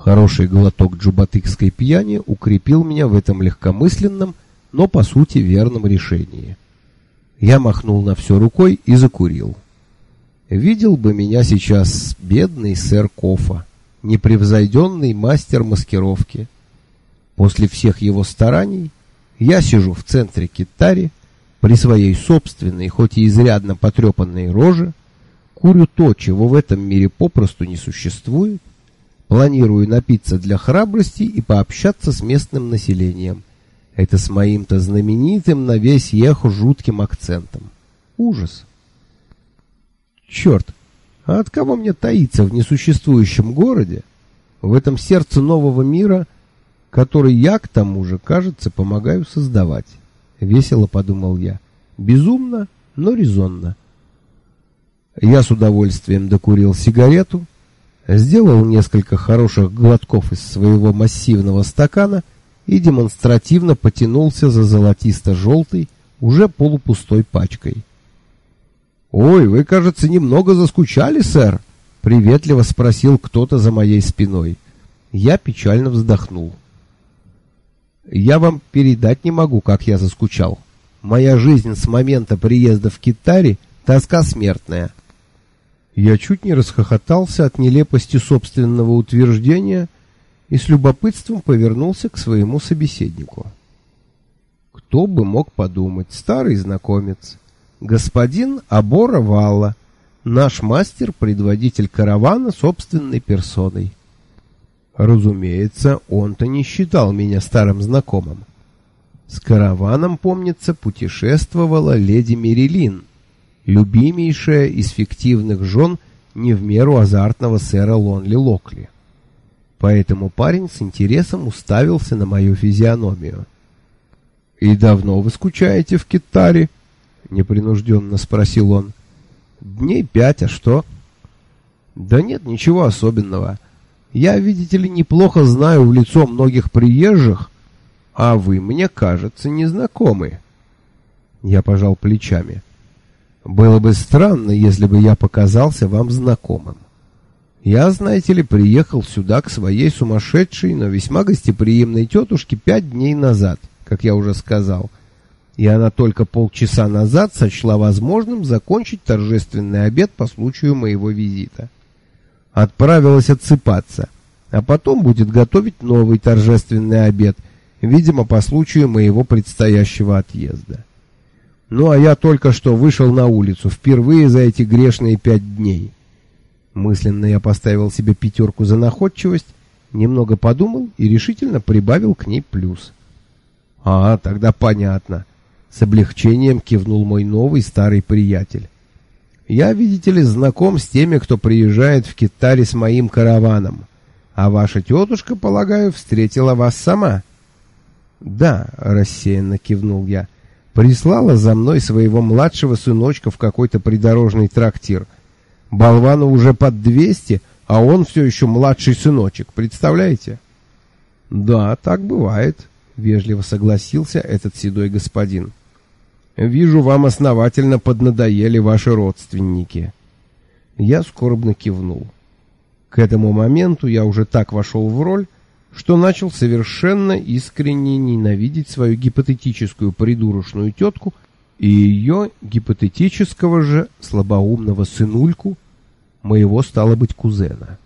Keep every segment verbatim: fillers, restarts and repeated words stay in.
Хороший глоток джубатыкской пьяни укрепил меня в этом легкомысленном, но по сути верном решении. Я махнул на все рукой и закурил. Видел бы меня сейчас бедный сэр Кофа, непревзойденный мастер маскировки. После всех его стараний я сижу в центре Китари, при своей собственной, хоть и изрядно потрепанной роже, курю то, чего в этом мире попросту не существует, планирую напиться для храбрости и пообщаться с местным населением. Это с моим-то знаменитым на весь Ехо жутким акцентом. Ужас. Черт, а от кого мне таиться в несуществующем городе, в этом сердце нового мира, который я, к тому же, кажется, помогаю создавать? Весело подумал я. Безумно, но резонно. Я с удовольствием докурил сигарету, сделал несколько хороших глотков из своего массивного стакана и демонстративно потянулся за золотисто-желтой, уже полупустой пачкой. «Ой, вы, кажется, немного заскучали, сэр?» — приветливо спросил кто-то за моей спиной. Я печально вздохнул. «Я вам передать не могу, как я заскучал. Моя жизнь с момента приезда в Китари — тоска смертная». Я чуть не расхохотался от нелепости собственного утверждения и с любопытством повернулся к своему собеседнику. Кто бы мог подумать, старый знакомец, господин Абора Валла, наш мастер, предводитель каравана собственной персоной. Разумеется, он-то не считал меня старым знакомым. С караваном, помнится, путешествовала леди Мерилин, любимейшая из фиктивных жен не в меру азартного сэра Лонли Локли. Поэтому парень с интересом уставился на мою физиономию. «И давно вы скучаете в Китаре?» — непринужденно спросил он. «Дней пять, а что?» «Да нет, ничего особенного. Я, видите ли, неплохо знаю в лицо многих приезжих, а вы, мне кажется, незнакомы». Я пожал плечами. «Было бы странно, если бы я показался вам знакомым. Я, знаете ли, приехал сюда к своей сумасшедшей, но весьма гостеприимной тетушке пять дней назад, как я уже сказал, и она только полчаса назад сочла возможным закончить торжественный обед по случаю моего визита. Отправилась отсыпаться, а потом будет готовить новый торжественный обед, видимо, по случаю моего предстоящего отъезда. Ну, а я только что вышел на улицу, впервые за эти грешные пять дней». Мысленно я поставил себе пятерку за находчивость, немного подумал и решительно прибавил к ней плюс. «А, тогда понятно», — с облегчением кивнул мой новый старый приятель. «Я, видите ли, знаком с теми, кто приезжает в Китари с моим караваном, а ваша тетушка, полагаю, встретила вас сама». «Да», — рассеянно кивнул я, — «прислала за мной своего младшего сыночка в какой-то придорожный трактир. Болвану уже под двести, а он все еще младший сыночек, представляете?» «Да, так бывает», — вежливо согласился этот седой господин. «Вижу, вам основательно поднадоели ваши родственники». Я скорбно кивнул. К этому моменту я уже так вошел в роль, что начал совершенно искренне ненавидеть свою гипотетическую придурочную тетку и ее гипотетического же слабоумного сынульку, моего, стало быть, кузена.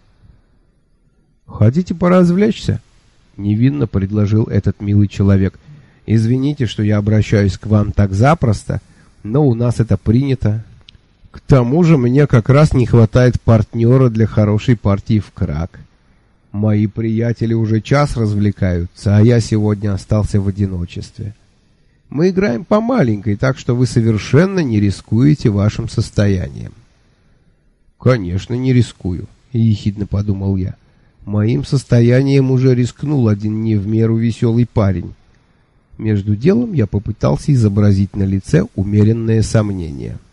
«Хотите поразвлечься?» — невинно предложил этот милый человек. «Извините, что я обращаюсь к вам так запросто, но у нас это принято. К тому же мне как раз не хватает партнера для хорошей партии в крак. Мои приятели уже час развлекаются, а я сегодня остался в одиночестве. Мы играем по маленькой, так что вы совершенно не рискуете вашим состоянием». «Конечно, не рискую», — ехидно подумал я. «Моим состоянием уже рискнул один не в меру веселый парень». Между делом я попытался изобразить на лице умеренное сомнение.